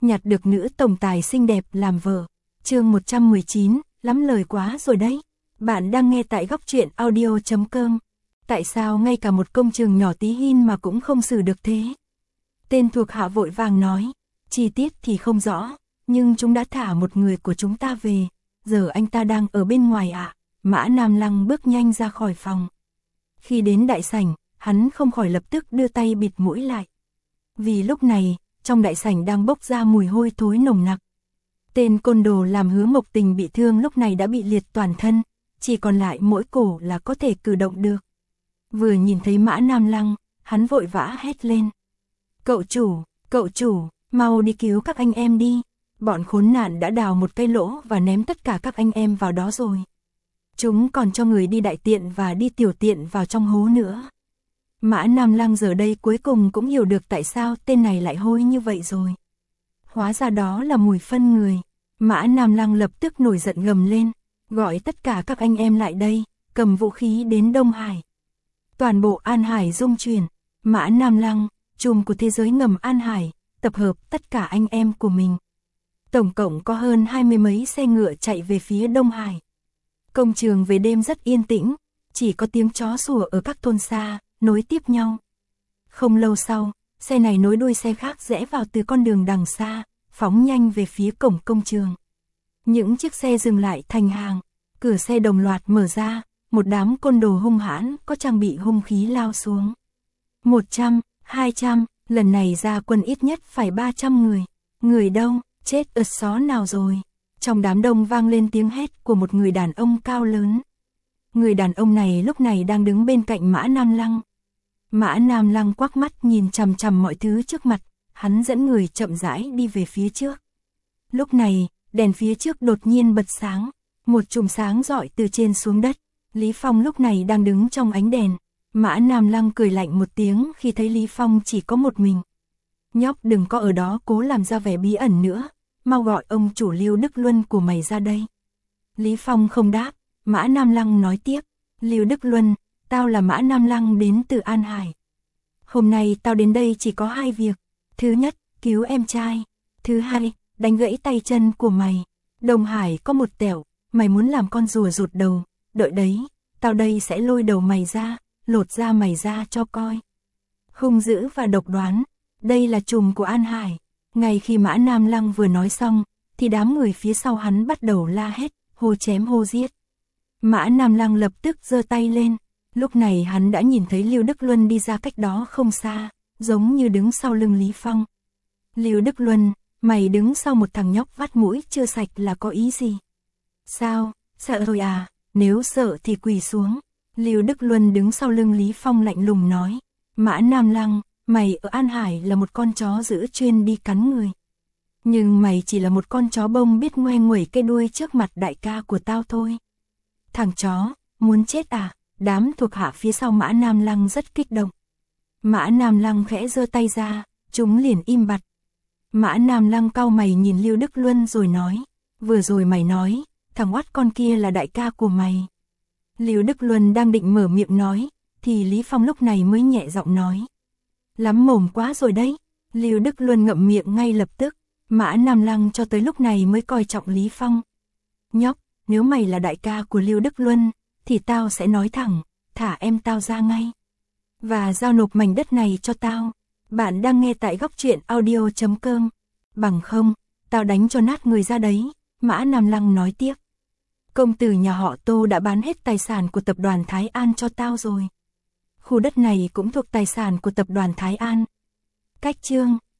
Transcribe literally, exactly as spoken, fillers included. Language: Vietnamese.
nhặt được nữ tổng tài xinh đẹp làm vợ. Chương một trăm mười chín, lắm lời quá rồi đấy. Bạn đang nghe tại góc truyện audio chấm com. Tại sao ngay cả một công trường nhỏ tí hin mà cũng không xử được thế? Tên thuộc hạ vội vàng nói, chi tiết thì không rõ, nhưng chúng đã thả một người của chúng ta về, giờ anh ta đang ở bên ngoài ạ. À? Mã Nam Lăng bước nhanh ra khỏi phòng. Khi đến đại sảnh, hắn không khỏi lập tức đưa tay bịt mũi lại. Vì lúc này, trong đại sảnh đang bốc ra mùi hôi thối nồng nặc. Tên côn đồ làm Hứa Mộc Tình bị thương lúc này đã bị liệt toàn thân, chỉ còn lại mỗi cổ là có thể cử động được. Vừa nhìn thấy Mã Nam Lăng, hắn vội vã hét lên. Cậu chủ, cậu chủ, mau đi cứu các anh em đi. Bọn khốn nạn đã đào một cái lỗ và ném tất cả các anh em vào đó rồi. Chúng còn cho người đi đại tiện và đi tiểu tiện vào trong hố nữa. Mã Nam Lăng giờ đây cuối cùng cũng hiểu được tại sao tên này lại hôi như vậy rồi. Hóa ra đó là mùi phân người. Mã Nam Lăng lập tức nổi giận gầm lên, gọi tất cả các anh em lại đây, cầm vũ khí đến Đông Hải. Toàn bộ An Hải rung chuyển. Mã Nam Lăng, trùm của thế giới ngầm An Hải, tập hợp tất cả anh em của mình. Tổng cộng có hơn hai mươi mấy xe ngựa chạy về phía Đông Hải. Công trường về đêm rất yên tĩnh, chỉ có tiếng chó sủa ở các thôn xa, nối tiếp nhau. Không lâu sau, xe này nối đuôi xe khác rẽ vào từ con đường đằng xa, phóng nhanh về phía cổng công trường. Những chiếc xe dừng lại thành hàng, cửa xe đồng loạt mở ra, một đám côn đồ hung hãn có trang bị hung khí lao xuống. Một trăm, hai trăm, lần này ra quân ít nhất phải ba trăm người. Người đâu, chết ợt xó nào rồi? Trong đám đông vang lên tiếng hét của một người đàn ông cao lớn. Người đàn ông này lúc này đang đứng bên cạnh Mã Nam Lăng. Mã Nam Lăng quắc mắt nhìn chằm chằm mọi thứ trước mặt, hắn dẫn người chậm rãi đi về phía trước. Lúc này, đèn phía trước đột nhiên bật sáng, một chùm sáng rọi từ trên xuống đất. Lý Phong lúc này đang đứng trong ánh đèn. Mã Nam Lăng cười lạnh một tiếng khi thấy Lý Phong chỉ có một mình. Nhóc đừng có ở đó cố làm ra vẻ bí ẩn nữa, mau gọi ông chủ Lưu Đức Luân của mày ra đây. Lý Phong không đáp, Mã Nam Lăng nói tiếp, Lưu Đức Luân, tao là Mã Nam Lăng đến từ An Hải. Hôm nay tao đến đây chỉ có hai việc, thứ nhất, cứu em trai, thứ hai, đánh gãy tay chân của mày. Đông Hải có một tẻo, mày muốn làm con rùa rụt đầu, đợi đấy, tao đây sẽ lôi đầu mày ra, lột da mày ra cho coi. Hung dữ và độc đoán, đây là trùm của An Hải. Ngay khi Mã Nam Lăng vừa nói xong, thì đám người phía sau hắn bắt đầu la hét, hô chém hô giết. Mã Nam Lăng lập tức giơ tay lên, lúc này hắn đã nhìn thấy Lưu Đức Luân đi ra cách đó không xa, giống như đứng sau lưng Lý Phong. Lưu Đức Luân, mày đứng sau một thằng nhóc vắt mũi chưa sạch là có ý gì? Sao, sợ rồi à? Nếu sợ thì quỳ xuống. Lưu Đức Luân đứng sau lưng Lý Phong lạnh lùng nói, Mã Nam Lăng, mày ở An Hải là một con chó dữ chuyên đi cắn người. Nhưng mày chỉ là một con chó bông biết ngoe nguẩy cái đuôi trước mặt đại ca của tao thôi. Thằng chó, muốn chết à? Đám thuộc hạ phía sau Mã Nam Lăng rất kích động. Mã Nam Lăng khẽ giơ tay ra, chúng liền im bặt. Mã Nam Lăng cau mày nhìn Lưu Đức Luân rồi nói, vừa rồi mày nói, thằng oát con kia là đại ca của mày. Lưu Đức Luân đang định mở miệng nói, thì Lý Phong lúc này mới nhẹ giọng nói. Lắm mồm quá rồi đấy. Lưu Đức Luân ngậm miệng ngay lập tức. Mã Nam Lăng cho tới lúc này mới coi trọng Lý Phong. Nhóc, nếu mày là đại ca của Lưu Đức Luân, thì tao sẽ nói thẳng, thả em tao ra ngay. Và giao nộp mảnh đất này cho tao. Bạn đang nghe tại góc truyện audio chấm com. Bằng không, tao đánh cho nát người ra đấy. Mã Nam Lăng nói tiếp. Công tử nhà họ Tô đã bán hết tài sản của tập đoàn Thái An cho tao rồi. Khu đất này cũng thuộc tài sản của tập đoàn Thái An. Cách chương